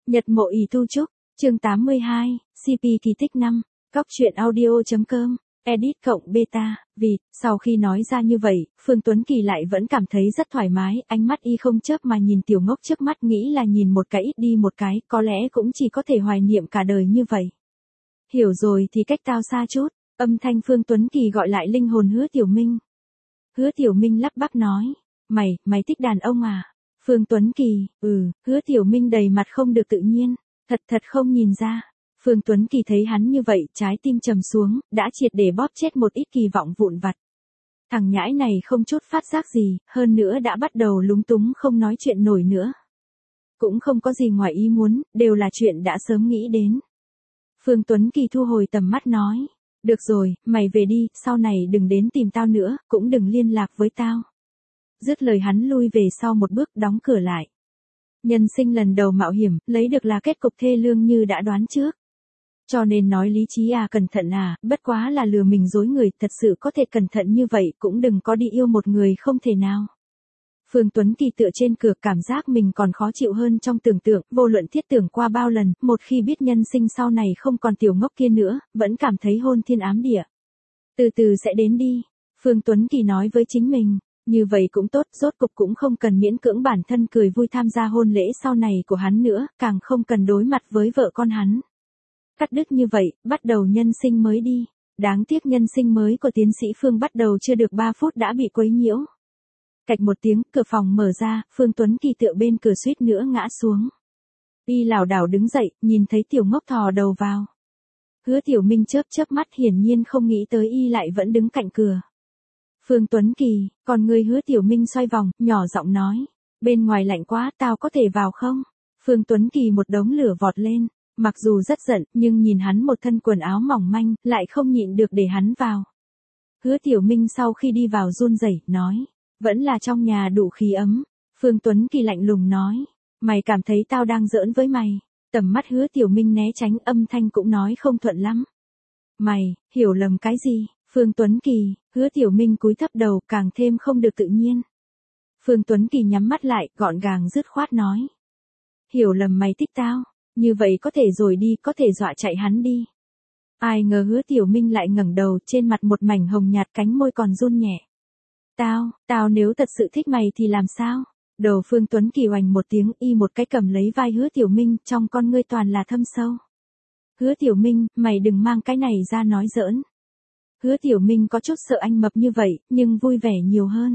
Nhật mộ ỷ tu trúc, chương 82, CP kỳ tích 5, góc truyện audio.com, edit cộng beta, vì, sau khi nói ra như vậy, Phương Tuấn Kỳ lại vẫn cảm thấy rất thoải mái, ánh mắt y không chớp mà nhìn tiểu ngốc trước mắt nghĩ là nhìn một cái ít đi một cái, có lẽ cũng chỉ có thể hoài niệm cả đời như vậy. Hiểu rồi thì cách tao xa chút, âm thanh Phương Tuấn Kỳ gọi lại linh hồn Hứa Tiểu Minh. Hứa Tiểu Minh lắp bắp nói, mày thích đàn ông à? Phương Tuấn Kỳ, Hứa Tiểu Minh đầy mặt không được tự nhiên, thật không nhìn ra. Phương Tuấn Kỳ thấy hắn như vậy, trái tim trầm xuống, đã triệt để bóp chết một ít kỳ vọng vụn vặt. Thằng nhãi này không chút phát giác gì, hơn nữa đã bắt đầu lúng túng không nói chuyện nổi nữa. Cũng không có gì ngoài ý muốn, đều là chuyện đã sớm nghĩ đến. Phương Tuấn Kỳ thu hồi tầm mắt nói, được rồi, mày về đi, sau này đừng đến tìm tao nữa, cũng đừng liên lạc với tao. Dứt lời hắn lui về sau một bước đóng cửa lại. Nhân sinh lần đầu mạo hiểm, lấy được là kết cục thê lương như đã đoán trước. Cho nên nói lý trí à, cẩn thận à, bất quá là lừa mình dối người, thật sự có thể cẩn thận như vậy cũng đừng có đi yêu một người không thể nào. Phương Tuấn Kỳ tựa trên cửa, cảm giác mình còn khó chịu hơn trong tưởng tượng, vô luận thiết tưởng qua bao lần, một khi biết nhân sinh sau này không còn tiểu ngốc kia nữa, vẫn cảm thấy hôn thiên ám địa. Từ từ sẽ đến đi, Phương Tuấn Kỳ nói với chính mình. Như vậy cũng tốt, rốt cục cũng không cần miễn cưỡng bản thân cười vui tham gia hôn lễ sau này của hắn nữa, càng không cần đối mặt với vợ con hắn. Cắt đứt như vậy, bắt đầu nhân sinh mới đi. Đáng tiếc nhân sinh mới của tiến sĩ Phương bắt đầu chưa được 3 phút đã bị quấy nhiễu. Cạch một tiếng, cửa phòng mở ra, Phương Tuấn Kỳ tựa bên cửa suýt nữa ngã xuống. Y lảo đảo đứng dậy, nhìn thấy tiểu ngốc thò đầu vào. Hứa Tiểu Minh chớp mắt, hiển nhiên không nghĩ tới y lại vẫn đứng cạnh cửa. Phương Tuấn Kỳ, còn người Hứa Tiểu Minh xoay vòng, nhỏ giọng nói, bên ngoài lạnh quá, tao có thể vào không? Phương Tuấn Kỳ một đống lửa vọt lên, mặc dù rất giận, nhưng nhìn hắn một thân quần áo mỏng manh, lại không nhịn được để hắn vào. Hứa Tiểu Minh sau khi đi vào run rẩy, nói, vẫn là trong nhà đủ khí ấm. Phương Tuấn Kỳ lạnh lùng nói, mày cảm thấy tao đang giỡn với mày? Tầm mắt Hứa Tiểu Minh né tránh, âm thanh cũng nói không thuận lắm. Mày, hiểu lầm cái gì? Phương Tuấn Kỳ, Hứa Tiểu Minh cúi thấp đầu, càng thêm không được tự nhiên. Phương Tuấn Kỳ nhắm mắt lại, gọn gàng dứt khoát nói. Hiểu lầm mày thích tao, như vậy có thể rồi đi, có thể dọa chạy hắn đi. Ai ngờ Hứa Tiểu Minh lại ngẩng đầu, trên mặt một mảnh hồng nhạt, cánh môi còn run nhẹ. Tao nếu thật sự thích mày thì làm sao? Đầu Phương Tuấn Kỳ oành một tiếng, y một cái cầm lấy vai Hứa Tiểu Minh, trong con ngươi toàn là thâm sâu. Hứa Tiểu Minh, mày đừng mang cái này ra nói giỡn. Hứa Tiểu Minh có chút sợ anh mập như vậy, nhưng vui vẻ nhiều hơn.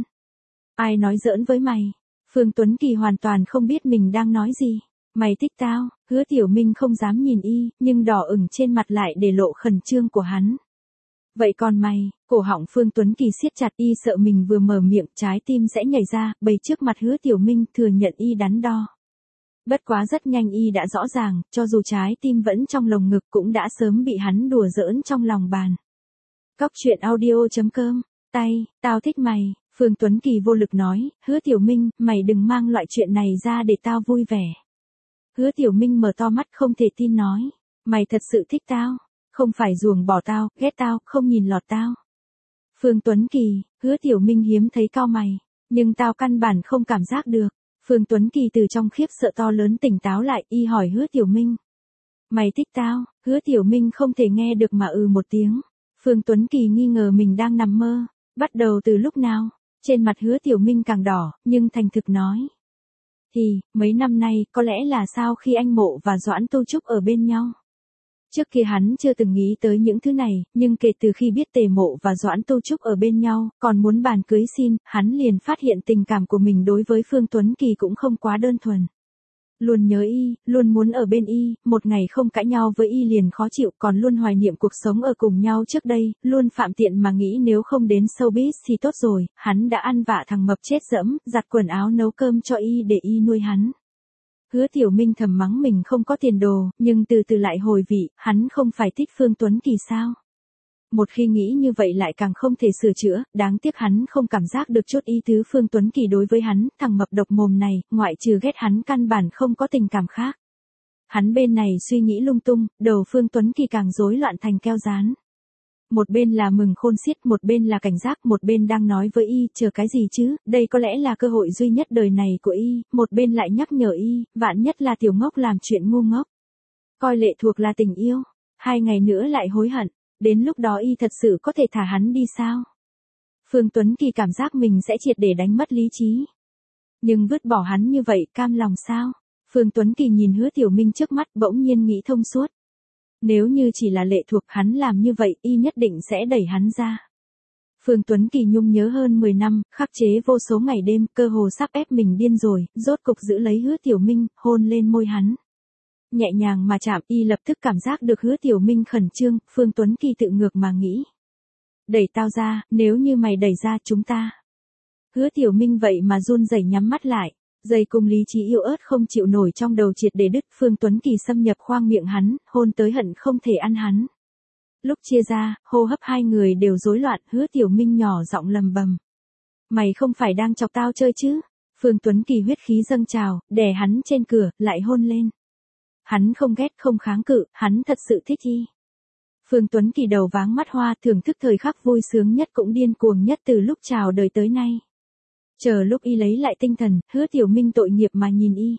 Ai nói giỡn với mày? Phương Tuấn Kỳ hoàn toàn không biết mình đang nói gì. Mày thích tao? Hứa Tiểu Minh không dám nhìn y, nhưng đỏ ửng trên mặt lại để lộ khẩn trương của hắn. Vậy còn mày? Cổ họng Phương Tuấn Kỳ siết chặt, y sợ mình vừa mở miệng, trái tim sẽ nhảy ra, bày trước mặt Hứa Tiểu Minh, thừa nhận y đắn đo. Bất quá rất nhanh y đã rõ ràng, cho dù trái tim vẫn trong lồng ngực cũng đã sớm bị hắn đùa giỡn trong lòng bàn. Góc truyện audio.com, tao thích mày, Phương Tuấn Kỳ vô lực nói, Hứa Tiểu Minh, mày đừng mang loại chuyện này ra để tao vui vẻ. Hứa Tiểu Minh mở to mắt không thể tin nói, mày thật sự thích tao, không phải ruồng bỏ tao, ghét tao, không nhìn lọt tao. Phương Tuấn Kỳ, Hứa Tiểu Minh hiếm thấy cau mày, nhưng tao căn bản không cảm giác được. Phương Tuấn Kỳ từ trong khiếp sợ to lớn tỉnh táo lại, y hỏi Hứa Tiểu Minh. Mày thích tao? Hứa Tiểu Minh không thể nghe được mà một tiếng. Phương Tuấn Kỳ nghi ngờ mình đang nằm mơ. Bắt đầu từ lúc nào? Trên mặt Hứa Tiểu Minh càng đỏ, nhưng thành thực nói. Thì, mấy năm nay, có lẽ là sau khi anh Mộ và Doãn Tu Trúc ở bên nhau. Trước kia hắn chưa từng nghĩ tới những thứ này, nhưng kể từ khi biết Tề Mộ và Doãn Tu Trúc ở bên nhau, còn muốn bàn cưới xin, hắn liền phát hiện tình cảm của mình đối với Phương Tuấn Kỳ cũng không quá đơn thuần. Luôn nhớ y, luôn muốn ở bên y, một ngày không cãi nhau với y liền khó chịu, còn luôn hoài niệm cuộc sống ở cùng nhau trước đây, luôn phạm tiện mà nghĩ nếu không đến showbiz thì tốt rồi, hắn đã ăn vạ thằng mập chết dẫm, giặt quần áo nấu cơm cho y để y nuôi hắn. Hứa Tiểu Minh thầm mắng mình không có tiền đồ, nhưng từ từ lại hồi vị, hắn không phải thích Phương Tuấn Kỳ sao? Một khi nghĩ như vậy lại càng không thể sửa chữa, đáng tiếc hắn không cảm giác được chút ý tứ Phương Tuấn Kỳ đối với hắn, thằng mập độc mồm này, ngoại trừ ghét hắn căn bản không có tình cảm khác. Hắn bên này suy nghĩ lung tung, đầu Phương Tuấn Kỳ càng rối loạn thành keo dán. Một bên là mừng khôn xiết, một bên là cảnh giác, một bên đang nói với y, chờ cái gì chứ, đây có lẽ là cơ hội duy nhất đời này của y, một bên lại nhắc nhở y, vạn nhất là tiểu ngốc làm chuyện ngu ngốc. Coi lệ thuộc là tình yêu, 2 ngày nữa lại hối hận, đến lúc đó y thật sự có thể thả hắn đi sao? Phương Tuấn Kỳ cảm giác mình sẽ triệt để đánh mất lý trí. Nhưng vứt bỏ hắn như vậy, cam lòng sao? Phương Tuấn Kỳ nhìn Hứa Tiểu Minh trước mắt, bỗng nhiên nghĩ thông suốt. Nếu như chỉ là lệ thuộc, hắn làm như vậy, y nhất định sẽ đẩy hắn ra. Phương Tuấn Kỳ nhung nhớ hơn 10 năm, khắc chế vô số ngày đêm, cơ hồ sắp ép mình điên rồi, rốt cục giữ lấy Hứa Tiểu Minh, hôn lên môi hắn. Nhẹ nhàng mà chạm, y lập tức cảm giác được Hứa Tiểu Minh khẩn trương, Phương Tuấn Kỳ tự ngược mà nghĩ. Đẩy tao ra, nếu như mày đẩy ra chúng ta. Hứa Tiểu Minh vậy mà run rẩy nhắm mắt lại. Dây cung lý trí yếu ớt không chịu nổi trong đầu triệt để đứt, Phương Tuấn Kỳ xâm nhập khoang miệng hắn, hôn tới hận không thể ăn hắn. Lúc chia ra, hô hấp hai người đều rối loạn, Hứa Tiểu Minh nhỏ giọng lầm bầm. Mày không phải đang chọc tao chơi chứ? Phương Tuấn Kỳ huyết khí dâng trào, đè hắn trên cửa, lại hôn lên. Hắn không ghét không kháng cự, hắn thật sự thích y. Phương Tuấn Kỳ đầu váng mắt hoa, thưởng thức thời khắc vui sướng nhất cũng điên cuồng nhất từ lúc chào đời tới nay. Chờ lúc y lấy lại tinh thần, Hứa Tiểu Minh tội nghiệp mà nhìn y.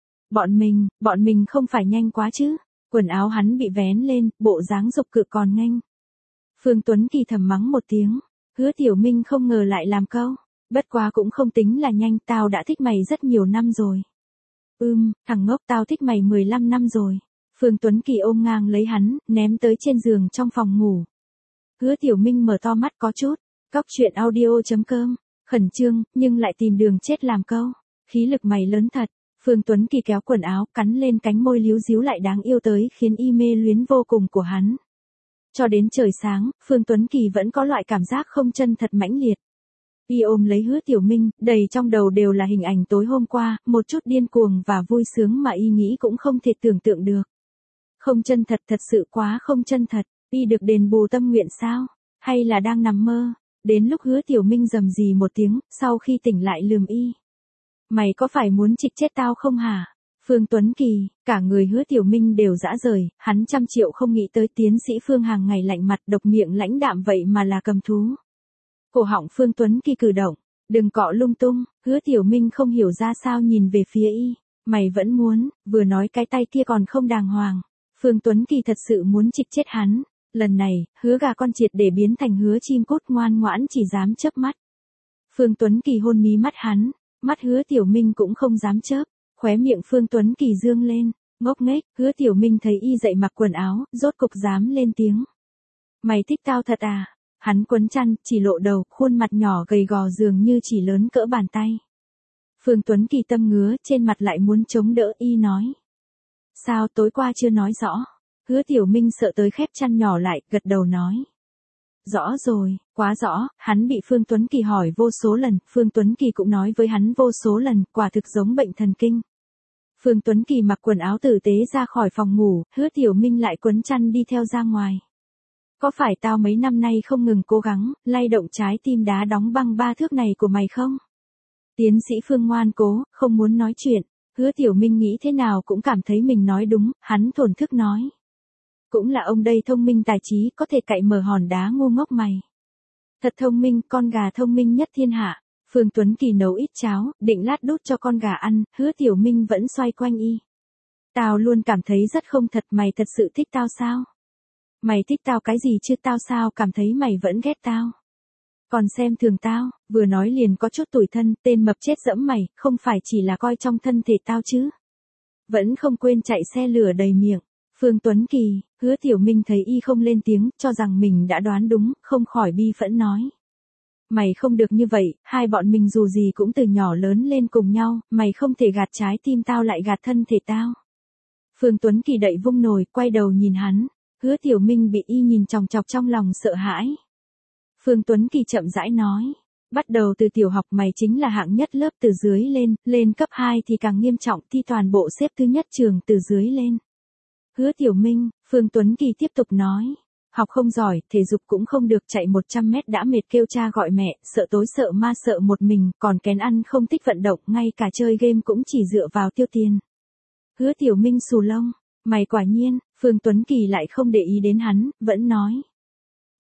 Bọn mình không phải nhanh quá chứ? Quần áo hắn bị vén lên, bộ dáng dục cự còn nhanh. Phương Tuấn Kỳ thầm mắng một tiếng, Hứa Tiểu Minh không ngờ lại làm câu. Bất quá cũng không tính là nhanh, tao đã thích mày rất nhiều năm rồi. Thằng ngốc, tao thích mày 15 năm rồi. Phương Tuấn Kỳ ôm ngang lấy hắn, ném tới trên giường trong phòng ngủ. Hứa Tiểu Minh mở to mắt có chút. Cóc truyện audio.com. Khẩn trương, nhưng lại tìm đường chết làm câu. Khí lực mày lớn thật. Phương Tuấn Kỳ kéo quần áo, cắn lên cánh môi líu díu lại đáng yêu tới khiến y mê luyến vô cùng của hắn. Cho đến trời sáng, Phương Tuấn Kỳ vẫn có loại cảm giác không chân thật mãnh liệt. Y ôm lấy Hứa Tiểu Minh, đầy trong đầu đều là hình ảnh tối hôm qua, một chút điên cuồng và vui sướng mà y nghĩ cũng không thể tưởng tượng được. Không chân thật, thật sự quá không chân thật, y được đền bù tâm nguyện sao? Hay là đang nằm mơ? Đến lúc Hứa Tiểu Minh rầm rì một tiếng, sau khi tỉnh lại lườm y. Mày có phải muốn trịch chết tao không hả? Phương Tuấn Kỳ, cả người Hứa Tiểu Minh đều dã rời, hắn trăm triệu không nghĩ tới tiến sĩ Phương hàng ngày lạnh mặt độc miệng lãnh đạm vậy mà là cầm thú. Cổ họng Phương Tuấn Kỳ cử động, đừng cọ lung tung, Hứa Tiểu Minh không hiểu ra sao nhìn về phía y. Mày vẫn muốn, vừa nói cái tay kia còn không đàng hoàng. Phương Tuấn Kỳ thật sự muốn trịch chết hắn. Lần này, Hứa gà con triệt để biến thành Hứa chim cút ngoan ngoãn chỉ dám chớp mắt. Phương Tuấn Kỳ hôn mí mắt hắn, mắt Hứa Tiểu Minh cũng không dám chớp, khóe miệng Phương Tuấn Kỳ dương lên, ngốc nghếch, Hứa Tiểu Minh thấy y dậy mặc quần áo, rốt cục dám lên tiếng. Mày thích tao thật à? Hắn quấn chăn, chỉ lộ đầu, khuôn mặt nhỏ gầy gò dường như chỉ lớn cỡ bàn tay. Phương Tuấn Kỳ tâm ngứa, trên mặt lại muốn chống đỡ y nói. Sao tối qua chưa nói rõ? Hứa Tiểu Minh sợ tới khép chăn nhỏ lại, gật đầu nói. Rõ rồi, quá rõ, hắn bị Phương Tuấn Kỳ hỏi vô số lần, Phương Tuấn Kỳ cũng nói với hắn vô số lần, quả thực giống bệnh thần kinh. Phương Tuấn Kỳ mặc quần áo tử tế ra khỏi phòng ngủ, Hứa Tiểu Minh lại quấn chăn đi theo ra ngoài. Có phải tao mấy năm nay không ngừng cố gắng, lay động trái tim đá đóng băng 3 thước này của mày không? Tiến sĩ Phương ngoan cố, không muốn nói chuyện. Hứa Tiểu Minh nghĩ thế nào cũng cảm thấy mình nói đúng, hắn thổn thức nói. Cũng là ông đây thông minh tài trí, có thể cạy mở hòn đá ngu ngốc mày. Thật thông minh, con gà thông minh nhất thiên hạ. Phương Tuấn Kỳ nấu ít cháo, định lát đút cho con gà ăn, Hứa Tiểu Minh vẫn xoay quanh y. Tao luôn cảm thấy rất không thật, mày thật sự thích tao sao? Mày thích tao cái gì chứ, tao sao cảm thấy mày vẫn ghét tao? Còn xem thường tao, vừa nói liền có chút tủi thân, tên mập chết dẫm mày, không phải chỉ là coi trong thân thể tao chứ? Vẫn không quên chạy xe lửa đầy miệng. Phương Tuấn Kỳ, Hứa Tiểu Minh thấy y không lên tiếng, cho rằng mình đã đoán đúng, không khỏi bi phẫn nói. Mày không được như vậy, hai bọn mình dù gì cũng từ nhỏ lớn lên cùng nhau, mày không thể gạt trái tim tao lại gạt thân thể tao. Phương Tuấn Kỳ đậy vung nồi, quay đầu nhìn hắn. Hứa Tiểu Minh bị y nhìn chòng chọc trong lòng sợ hãi. Phương Tuấn Kỳ chậm rãi nói. Bắt đầu từ tiểu học mày chính là hạng nhất lớp từ dưới lên, lên cấp 2 thì càng nghiêm trọng, thi toàn bộ xếp thứ nhất trường từ dưới lên. Hứa Tiểu Minh, Phương Tuấn Kỳ tiếp tục nói. Học không giỏi, thể dục cũng không được, chạy 100 mét đã mệt kêu cha gọi mẹ, sợ tối sợ ma sợ một mình, còn kén ăn không thích vận động, ngay cả chơi game cũng chỉ dựa vào tiêu tiền. Hứa Tiểu Minh xù lông. Mày quả nhiên, Phương Tuấn Kỳ lại không để ý đến hắn, vẫn nói.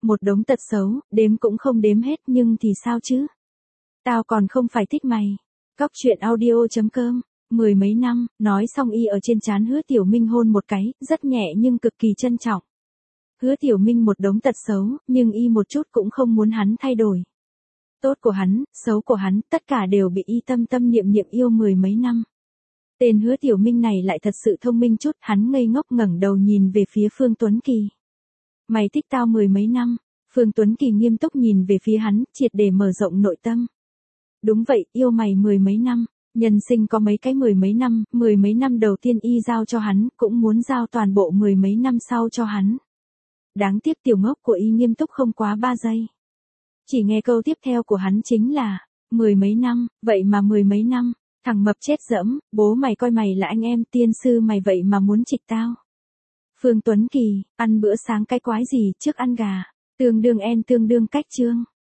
một đống tật xấu, đếm cũng không đếm hết nhưng thì sao chứ? Tao còn không phải thích mày. Cóc truyện audio.com. Mười mấy năm, nói xong y ở trên trán Hứa Tiểu Minh hôn một cái, rất nhẹ nhưng cực kỳ trân trọng. Hứa Tiểu Minh một đống tật xấu, nhưng y một chút cũng không muốn hắn thay đổi. Tốt của hắn, xấu của hắn, tất cả đều bị y tâm tâm niệm niệm yêu mười mấy năm. Tên Hứa Tiểu Minh này lại thật sự thông minh chút, hắn ngây ngốc ngẩng đầu nhìn về phía Phương Tuấn Kỳ. Mày thích tao mười mấy năm, Phương Tuấn Kỳ nghiêm túc nhìn về phía hắn, triệt để mở rộng nội tâm. Đúng vậy, yêu mày mười mấy năm, nhân sinh có mấy cái mười mấy năm đầu tiên y giao cho hắn, cũng muốn giao toàn bộ mười mấy năm sau cho hắn. Đáng tiếc tiểu ngốc của y nghiêm túc không quá 3 giây. Chỉ nghe câu tiếp theo của hắn chính là, mười mấy năm, vậy mà mười mấy năm, thằng mập chết dẫm, bố mày coi mày là anh em, tiên sư mày vậy mà muốn trịch tao. Phương Tuấn Kỳ, ăn bữa sáng cái quái gì, trước ăn gà, tương đương cách chương.